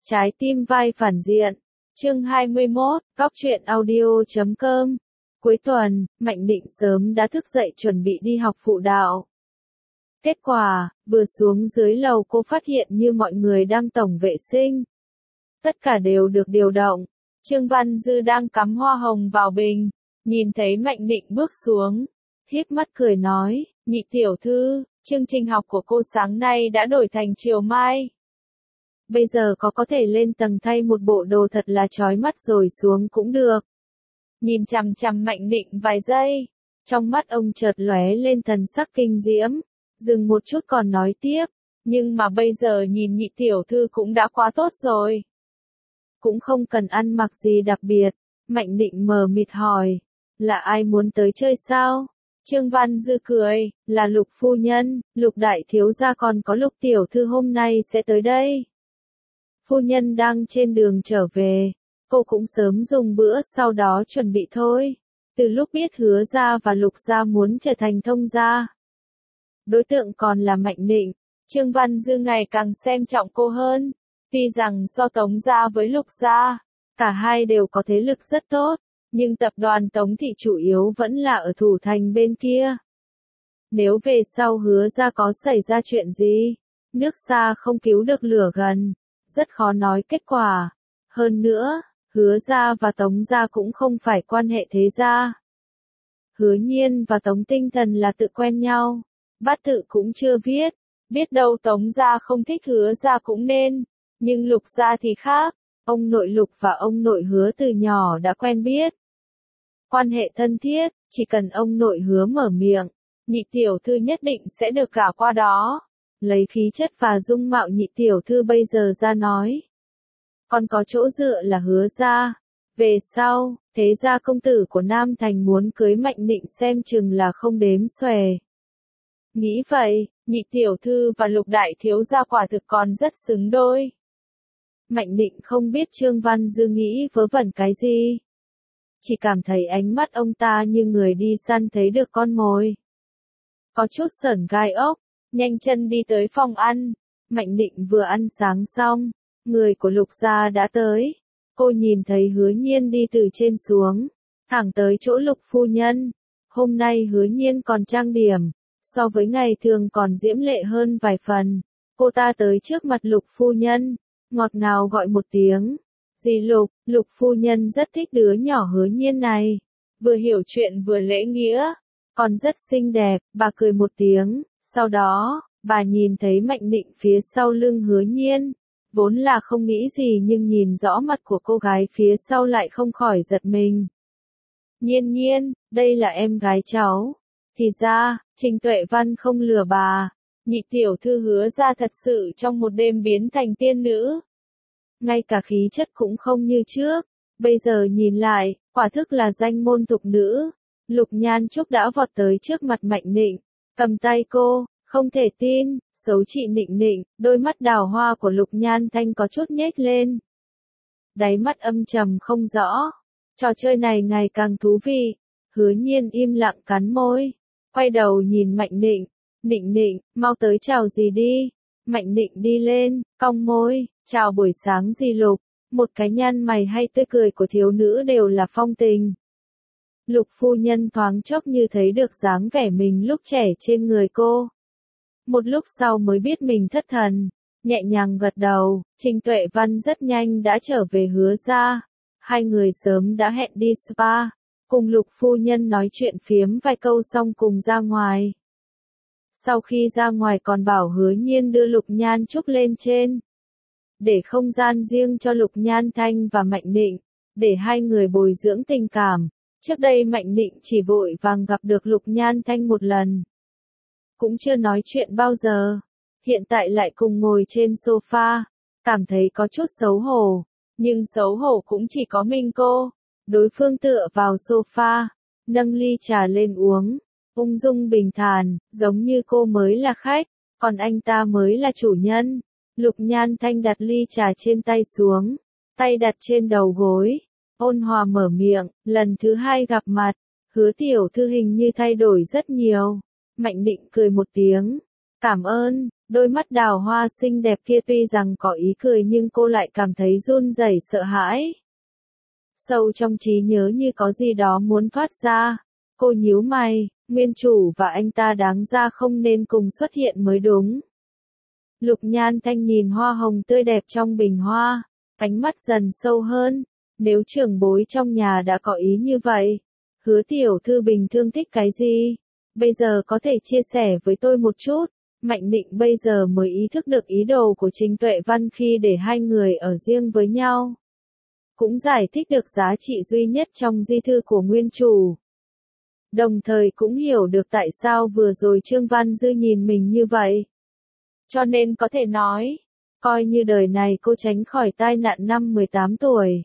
Trái tim vai phản diện. Chương 21, Góc truyện audio.com. Cuối tuần, Mạnh Định sớm đã thức dậy chuẩn bị đi học phụ đạo. Kết quả, vừa xuống dưới lầu cô phát hiện như mọi người đang tổng vệ sinh. Tất cả đều được điều động. Trương Văn Dư đang cắm hoa hồng vào bình, nhìn thấy Mạnh Định bước xuống, híp mắt cười nói, nhị tiểu thư, chương trình học của cô sáng nay đã đổi thành chiều mai. Bây giờ có thể lên tầng thay một bộ đồ thật là chói mắt rồi xuống cũng được. Nhìn chằm chằm Mạnh Định vài giây, trong mắt ông chợt lóe lên thần sắc kinh diễm, dừng một chút còn nói tiếp, nhưng mà bây giờ nhìn nhị tiểu thư cũng đã quá tốt rồi. Cũng không cần ăn mặc gì đặc biệt, Mạnh Định mờ mịt hỏi, là ai muốn tới chơi sao? Trương Văn Dư cười, là Lục phu nhân, Lục đại thiếu gia còn có Lục tiểu thư hôm nay sẽ tới đây. Phu nhân đang trên đường trở về, cô cũng sớm dùng bữa sau đó chuẩn bị thôi. Từ lúc biết Hứa gia và Lục gia muốn trở thành thông gia, đối tượng còn là Mạnh Định, Trương Văn Dư ngày càng xem trọng cô hơn. Tuy rằng so Tống gia với Lục gia, cả hai đều có thế lực rất tốt, nhưng tập đoàn Tống thị chủ yếu vẫn là ở thủ thành bên kia. Nếu về sau Hứa gia có xảy ra chuyện gì, nước xa không cứu được lửa gần, rất khó nói kết quả. Hơn nữa, Hứa gia và Tống gia cũng không phải quan hệ thế gia. Hứa Nhiên và Tống Tinh Thần là tự quen nhau, bát tự cũng chưa viết, biết đâu Tống gia không thích Hứa gia cũng nên, nhưng Lục gia thì khác, ông nội Lục và ông nội Hứa từ nhỏ đã quen biết. Quan hệ thân thiết, chỉ cần ông nội Hứa mở miệng, nhị tiểu thư nhất định sẽ được gả qua đó. Lấy khí chất và dung mạo nhị tiểu thư bây giờ ra nói, còn có chỗ dựa là Hứa gia. Về sau, thế gia công tử của Nam Thành muốn cưới Mạnh Định xem chừng là không đếm xuể. Nghĩ vậy, nhị tiểu thư và Lục đại thiếu gia quả thực còn rất xứng đôi. Mạnh Định không biết Trương Văn Dư nghĩ vớ vẩn cái gì, chỉ cảm thấy ánh mắt ông ta như người đi săn thấy được con mồi. Có chút sởn gai ốc, nhanh chân đi tới phòng ăn. Mạnh Định vừa ăn sáng xong, người của Lục gia đã tới. Cô nhìn thấy Hứa Nhiên đi từ trên xuống, thẳng tới chỗ Lục phu nhân. Hôm nay Hứa Nhiên còn trang điểm, so với ngày thường còn diễm lệ hơn vài phần. Cô ta tới trước mặt Lục phu nhân, ngọt ngào gọi một tiếng. Dì Lục, Lục phu nhân rất thích đứa nhỏ Hứa Nhiên này. Vừa hiểu chuyện vừa lễ nghĩa, còn rất xinh đẹp, bà cười một tiếng. Sau đó, bà nhìn thấy Mạnh Định phía sau lưng Hứa Nhiên. Vốn là không nghĩ gì nhưng nhìn rõ mặt của cô gái phía sau lại không khỏi giật mình. Nhiên Nhiên, đây là em gái cháu. Thì ra, Trình Tuệ Văn không lừa bà. Nhị tiểu thư Hứa ra thật sự trong một đêm biến thành tiên nữ. Ngay cả khí chất cũng không như trước. Bây giờ nhìn lại, quả thức là danh môn tục nữ. Lục Nhan Trúc đã vọt tới trước mặt Mạnh Định, cầm tay cô. Không thể tin, xấu chị Nịnh Nịnh, đôi mắt đào hoa của Lục Nhan Thanh có chút nhếch lên. Đáy mắt âm trầm không rõ. Trò chơi này ngày càng thú vị. Hứa Nhiên im lặng cắn môi, quay đầu nhìn Mạnh Nịnh. Nịnh Nịnh, mau tới chào dì đi. Mạnh Nịnh đi lên, cong môi, chào buổi sáng dì Lục. Một cái nhăn mày hay tươi cười của thiếu nữ đều là phong tình. Lục phu nhân thoáng chốc như thấy được dáng vẻ mình lúc trẻ trên người cô. Một lúc sau mới biết mình thất thần, nhẹ nhàng gật đầu. Trình Tuệ Văn rất nhanh đã trở về Hứa gia. Hai người sớm đã hẹn đi spa, cùng Lục phu nhân nói chuyện phiếm vài câu xong cùng ra ngoài. Sau khi ra ngoài còn bảo Hứa Nhiên đưa Lục Nhan Trúc lên trên, để không gian riêng cho Lục Nhan Thanh và Mạnh Định, để hai người bồi dưỡng tình cảm. Trước đây Mạnh Định chỉ vội vàng gặp được Lục Nhan Thanh một lần, cũng chưa nói chuyện bao giờ. Hiện tại lại cùng ngồi trên sofa, cảm thấy có chút xấu hổ, nhưng xấu hổ cũng chỉ có mình cô. Đối phương tựa vào sofa, nâng ly trà lên uống, ung dung bình thản, giống như cô mới là khách, còn anh ta mới là chủ nhân. Lục Nhan Thanh đặt ly trà trên tay xuống, tay đặt trên đầu gối, ôn hòa mở miệng, lần thứ hai gặp mặt, Hứa tiểu thư hình như thay đổi rất nhiều. Mạnh Định cười một tiếng, Cảm ơn, đôi mắt đào hoa xinh đẹp kia tuy rằng có ý cười nhưng cô lại cảm thấy run rẩy sợ hãi. Sâu trong trí nhớ như có gì đó muốn thoát ra. Cô nhíu mày, nguyên chủ và anh ta đáng ra không nên cùng xuất hiện mới đúng. Lục Nhan Thanh nhìn hoa hồng tươi đẹp trong bình hoa, ánh mắt dần sâu hơn. Nếu trưởng bối trong nhà đã có ý như vậy, Hứa tiểu thư bình thường thích cái gì? Bây giờ có thể chia sẻ với tôi một chút. Mạnh Định bây giờ mới ý thức được ý đồ của Trình Tuệ Văn khi để hai người ở riêng với nhau. Cũng giải thích được giá trị duy nhất trong di thư của nguyên chủ. Đồng thời cũng hiểu được tại sao vừa rồi Trương Văn Dư nhìn mình như vậy. Cho nên có thể nói, coi như đời này cô tránh khỏi tai nạn năm 18 tuổi.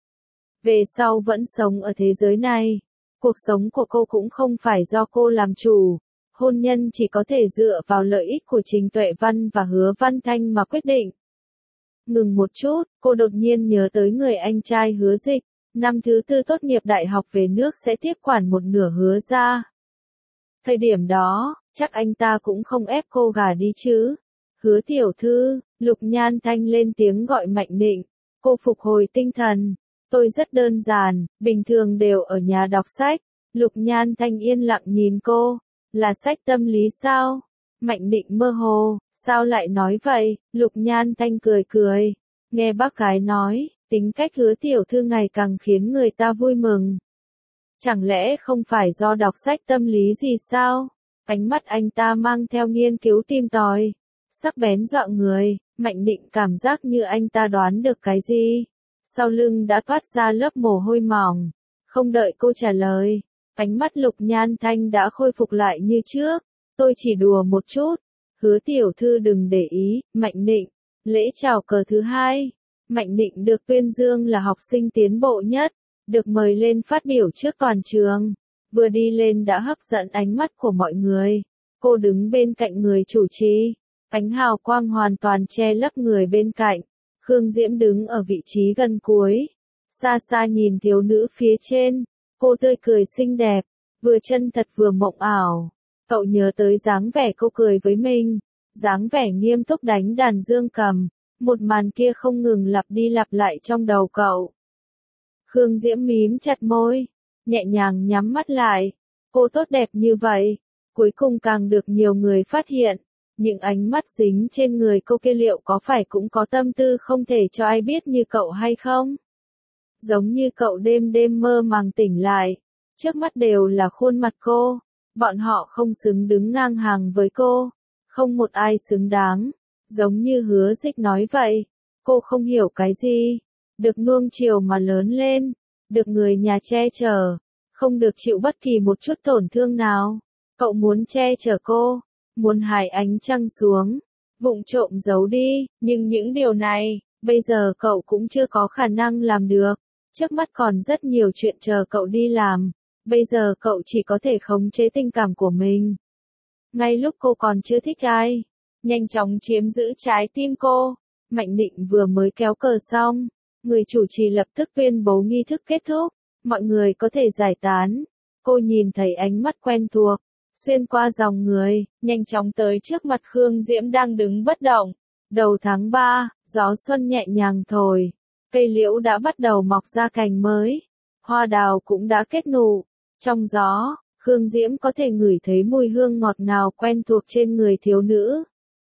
Về sau vẫn sống ở thế giới này, cuộc sống của cô cũng không phải do cô làm chủ, hôn nhân chỉ có thể dựa vào lợi ích của Trình Tuệ Văn và Hứa Văn Thanh mà quyết định. Ngừng một chút, cô đột nhiên nhớ tới người anh trai Hứa Dịch, năm thứ tư tốt nghiệp đại học về nước sẽ tiếp quản một nửa Hứa gia. Thời điểm đó, chắc anh ta cũng không ép cô gả đi chứ. Hứa tiểu thư, Lục Nhan Thanh lên tiếng gọi Mạnh Định, cô phục hồi tinh thần. Tôi rất đơn giản, bình thường đều ở nhà đọc sách. Lục Nhan Thanh yên lặng nhìn cô, là sách tâm lý sao? Mạnh Định mơ hồ, sao lại nói vậy? Lục Nhan Thanh cười cười, nghe bác gái nói, tính cách Hứa tiểu thư ngày càng khiến người ta vui mừng. Chẳng lẽ không phải do đọc sách tâm lý gì sao? Ánh mắt anh ta mang theo nghiên cứu tìm tòi, sắc bén dọa người. Mạnh Định cảm giác như anh ta đoán được cái gì. Sau lưng đã toát ra lớp mồ hôi mỏng. Không đợi cô trả lời, ánh mắt Lục Nhan Thanh đã khôi phục lại như trước. Tôi chỉ đùa một chút. Hứa tiểu thư đừng để ý. Mạnh Định. Lễ chào cờ thứ hai. Mạnh Định được tuyên dương là học sinh tiến bộ nhất, được mời lên phát biểu trước toàn trường. Vừa đi lên đã hấp dẫn ánh mắt của mọi người. Cô đứng bên cạnh người chủ trì. Ánh hào quang hoàn toàn che lấp người bên cạnh. Khương Diễm đứng ở vị trí gần cuối. Xa xa nhìn thiếu nữ phía trên. Cô tươi cười xinh đẹp, vừa chân thật vừa mộng ảo. Cậu nhớ tới dáng vẻ cô cười với mình, dáng vẻ nghiêm túc đánh đàn dương cầm. Một màn kia không ngừng lặp đi lặp lại trong đầu cậu. Khương Diễm mím chặt môi, nhẹ nhàng nhắm mắt lại. Cô tốt đẹp như vậy, cuối cùng càng được nhiều người phát hiện. Những ánh mắt dính trên người cô kia liệu có phải cũng có tâm tư không thể cho ai biết như cậu hay không? Giống như cậu đêm đêm mơ màng tỉnh lại, trước mắt đều là khuôn mặt cô. Bọn họ không xứng đứng ngang hàng với cô, không một ai xứng đáng. Giống như Hứa Dịch nói vậy, cô không hiểu cái gì, được nuông chiều mà lớn lên, được người nhà che chở, không được chịu bất kỳ một chút tổn thương nào. Cậu muốn che chở cô, muốn hài ánh trăng xuống, vụng trộm giấu đi, nhưng những điều này, bây giờ cậu cũng chưa có khả năng làm được. Trước mắt còn rất nhiều chuyện chờ cậu đi làm, bây giờ cậu chỉ có thể khống chế tình cảm của mình. Ngay lúc cô còn chưa thích ai, nhanh chóng chiếm giữ trái tim cô. Mạnh Định vừa mới kéo cờ xong, người chủ trì lập tức tuyên bố nghi thức kết thúc, mọi người có thể giải tán. Cô nhìn thấy ánh mắt quen thuộc, xuyên qua dòng người, nhanh chóng tới trước mặt Khương Diễm đang đứng bất động. Đầu tháng 3, gió xuân nhẹ nhàng thổi, cây liễu đã bắt đầu mọc ra cành mới, hoa đào cũng đã kết nụ. Trong gió, Khương Diễm có thể ngửi thấy mùi hương ngọt ngào quen thuộc trên người thiếu nữ.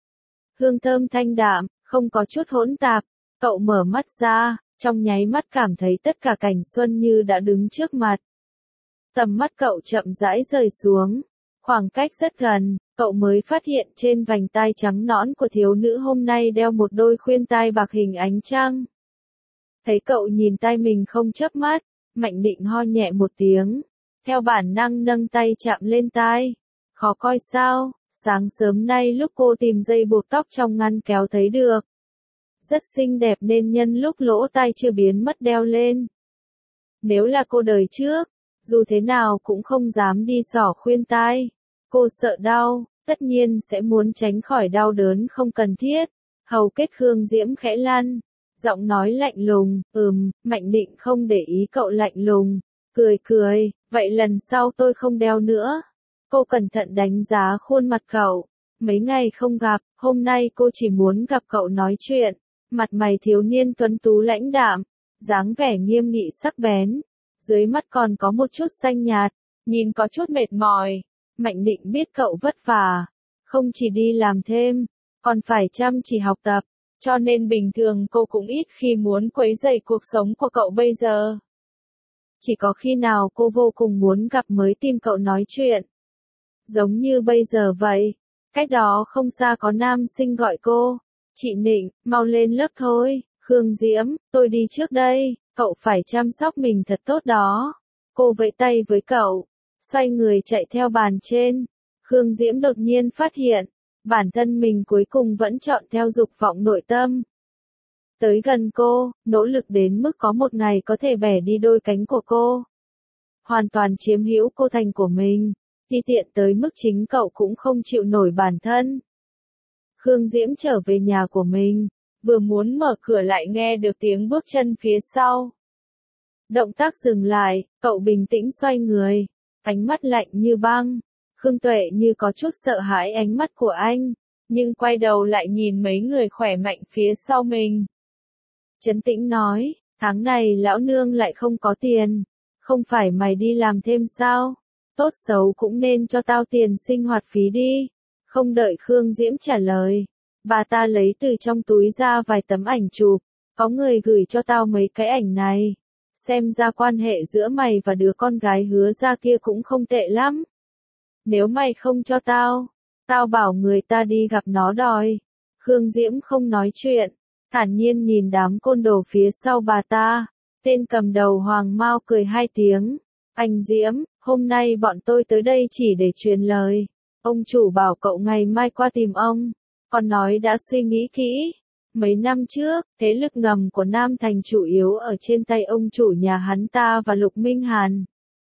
Hương thơm thanh đạm, không có chút hỗn tạp. Cậu mở mắt ra, trong nháy mắt cảm thấy tất cả cảnh xuân như đã đứng trước mặt. Tầm mắt cậu chậm rãi rời xuống, khoảng cách rất gần, cậu mới phát hiện trên vành tai trắng nõn của thiếu nữ hôm nay đeo một đôi khuyên tai bạc hình ánh trăng. Thấy cậu nhìn tai mình không chớp mắt, Mạnh Định ho nhẹ một tiếng, theo bản năng nâng tay chạm lên tai. Khó coi sao? Sáng sớm nay lúc cô tìm dây buộc tóc trong ngăn kéo thấy được. Rất xinh đẹp nên nhân lúc lỗ tai chưa biến mất đeo lên. Nếu là cô đời trước, dù thế nào cũng không dám đi xỏ khuyên tai. Cô sợ đau, tất nhiên sẽ muốn tránh khỏi đau đớn không cần thiết. Hầu kết Khương Diễm khẽ lăn, giọng nói lạnh lùng, Mạnh Định không để ý cậu lạnh lùng, cười cười, vậy lần sau tôi không đeo nữa. Cô cẩn thận đánh giá khuôn mặt cậu, Mấy ngày không gặp, hôm nay cô chỉ muốn gặp cậu nói chuyện. Mặt mày thiếu niên tuấn tú lãnh đạm, dáng vẻ nghiêm nghị sắc bén. Dưới mắt còn có một chút xanh nhạt, nhìn có chút mệt mỏi. Mạnh Định biết cậu vất vả, không chỉ đi làm thêm, còn phải chăm chỉ học tập, cho nên bình thường cô cũng ít khi muốn quấy rầy cuộc sống của cậu bây giờ. Chỉ có khi nào cô vô cùng muốn gặp mới tìm cậu nói chuyện. Giống như bây giờ vậy, cách đó không xa có nam sinh gọi cô, chị Nịnh, mau lên lớp thôi, Khương Diễm, tôi đi trước đây, cậu phải chăm sóc mình thật tốt đó. Cô vẫy tay với cậu, xoay người chạy theo bàn trên. Khương Diễm đột nhiên phát hiện, bản thân mình cuối cùng vẫn chọn theo dục vọng nội tâm. Tới gần cô, nỗ lực đến mức có một ngày có thể bẻ đi đôi cánh của cô. Hoàn toàn chiếm hữu cô thành của mình, ti tiện tới mức chính cậu cũng không chịu nổi bản thân. Khương Diễm trở về nhà của mình, vừa muốn mở cửa lại nghe được tiếng bước chân phía sau. Động tác dừng lại, cậu bình tĩnh xoay người, ánh mắt lạnh như băng. Khương Tuệ như có chút sợ hãi ánh mắt của anh, nhưng quay đầu lại nhìn mấy người khỏe mạnh phía sau mình. Trấn tĩnh nói, tháng này lão nương lại không có tiền, không phải mày đi làm thêm sao? Tốt xấu cũng nên cho tao tiền sinh hoạt phí đi. Không đợi Khương Diễm trả lời, bà ta lấy từ trong túi ra vài tấm ảnh chụp, có người gửi cho tao mấy cái ảnh này. Xem ra quan hệ giữa mày và đứa con gái Hứa ra kia cũng không tệ lắm. Nếu mày không cho tao, tao bảo người ta đi gặp nó đòi. Khương Diễm không nói chuyện, thản nhiên nhìn đám côn đồ phía sau bà ta. Tên cầm đầu Hoàng Mao cười hai tiếng. Anh Diễm, hôm nay bọn tôi tới đây chỉ để truyền lời. Ông chủ bảo cậu ngày mai qua tìm ông. Còn nói đã suy nghĩ kỹ. Mấy năm trước, thế lực ngầm của Nam Thành chủ yếu ở trên tay ông chủ nhà hắn ta và Lục Minh Hàn.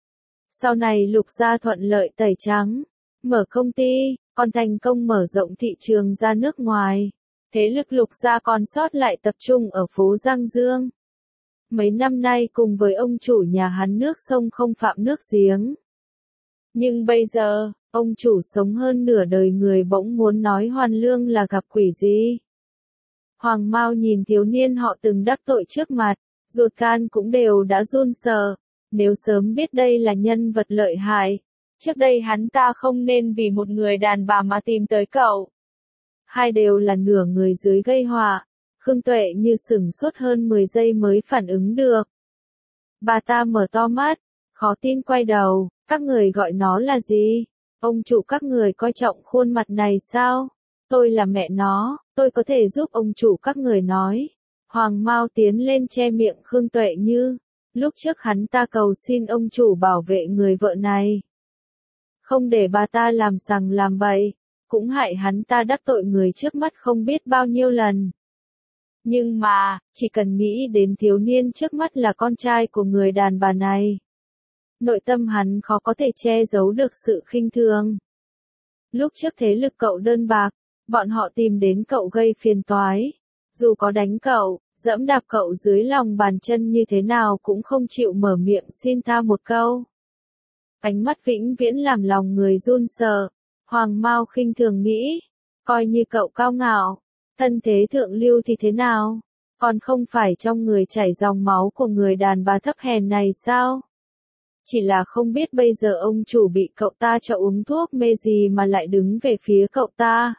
Sau này Lục gia thuận lợi tẩy trắng, mở công ty, còn thành công mở rộng thị trường ra nước ngoài. Thế lực Lục gia còn sót lại tập trung ở phố Giang Dương. Mấy năm nay cùng với ông chủ nhà hắn nước sông không phạm nước giếng. Nhưng bây giờ, ông chủ sống hơn nửa đời người bỗng muốn nói Hoàn Lương là gặp quỷ gì. Hoàng Mao nhìn thiếu niên họ từng đắc tội trước mặt, ruột gan cũng đều đã run sợ. Nếu sớm biết đây là nhân vật lợi hại, trước đây hắn ta không nên vì một người đàn bà mà tìm tới cậu. Hai đều là nửa người dưới gây họa. Khương Tuệ như sửng sốt hơn 10 giây mới phản ứng được. Bà ta mở to mắt, khó tin quay đầu, các người gọi nó là gì? Ông chủ các người coi trọng khuôn mặt này sao? Tôi là mẹ nó, tôi có thể giúp ông chủ các người nói. Hoàng Mao tiến lên che miệng Khương Tuệ Như. Lúc trước hắn ta cầu xin ông chủ bảo vệ người vợ này. Không để bà ta làm sằng làm bậy, cũng hại hắn ta đắc tội người trước mắt không biết bao nhiêu lần. Nhưng mà, chỉ cần nghĩ đến thiếu niên trước mắt là con trai của người đàn bà này. Nội tâm hắn khó có thể che giấu được sự khinh thường. Lúc trước thế lực cậu đơn bạc, bọn họ tìm đến cậu gây phiền toái. Dù có đánh cậu, dẫm đạp cậu dưới lòng bàn chân như thế nào cũng không chịu mở miệng xin tha một câu. Ánh mắt vĩnh viễn làm lòng người run sợ. Hoàng Mao khinh thường nghĩ, coi như cậu cao ngạo, thân thế thượng lưu thì thế nào, còn không phải trong người chảy dòng máu của người đàn bà thấp hèn này sao? Chỉ là không biết bây giờ ông chủ bị cậu ta cho uống thuốc mê gì mà lại đứng về phía cậu ta.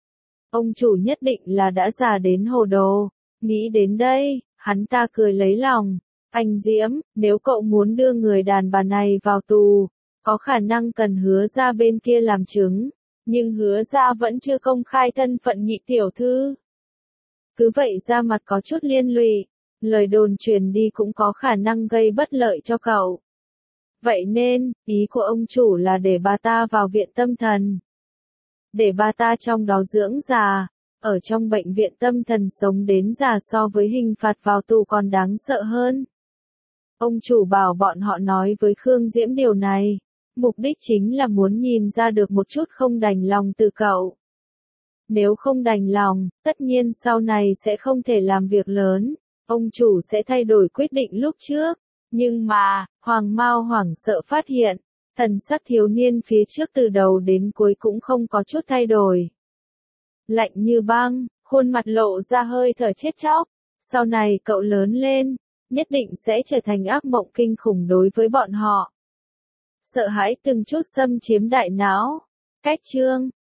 Ông chủ nhất định là đã già đến hồ đồ. Nghĩ đến đây, hắn ta cười lấy lòng. Anh Diễm, nếu cậu muốn đưa người đàn bà này vào tù, có khả năng cần Hứa ra bên kia làm chứng. Nhưng Hứa ra vẫn chưa công khai thân phận nhị tiểu thư. Cứ vậy ra mặt có chút liên lụy, lời đồn truyền đi cũng có khả năng gây bất lợi cho cậu. Vậy nên, ý của ông chủ là để bà ta vào viện tâm thần. Để bà ta trong đó dưỡng già, ở trong bệnh viện tâm thần sống đến già so với hình phạt vào tù còn đáng sợ hơn. Ông chủ bảo bọn họ nói với Khương Diễm điều này, mục đích chính là muốn nhìn ra được một chút không đành lòng từ cậu. Nếu không đành lòng, tất nhiên sau này sẽ không thể làm việc lớn, ông chủ sẽ thay đổi quyết định lúc trước. Nhưng mà, Hoàng Mao hoảng sợ phát hiện, thần sắc thiếu niên phía trước từ đầu đến cuối cũng không có chút thay đổi. lạnh như băng, khuôn mặt lộ ra hơi thở chết chóc. Sau này cậu lớn lên, nhất định sẽ trở thành ác mộng kinh khủng đối với bọn họ. Sợ hãi từng chút xâm chiếm đại não. Cách chương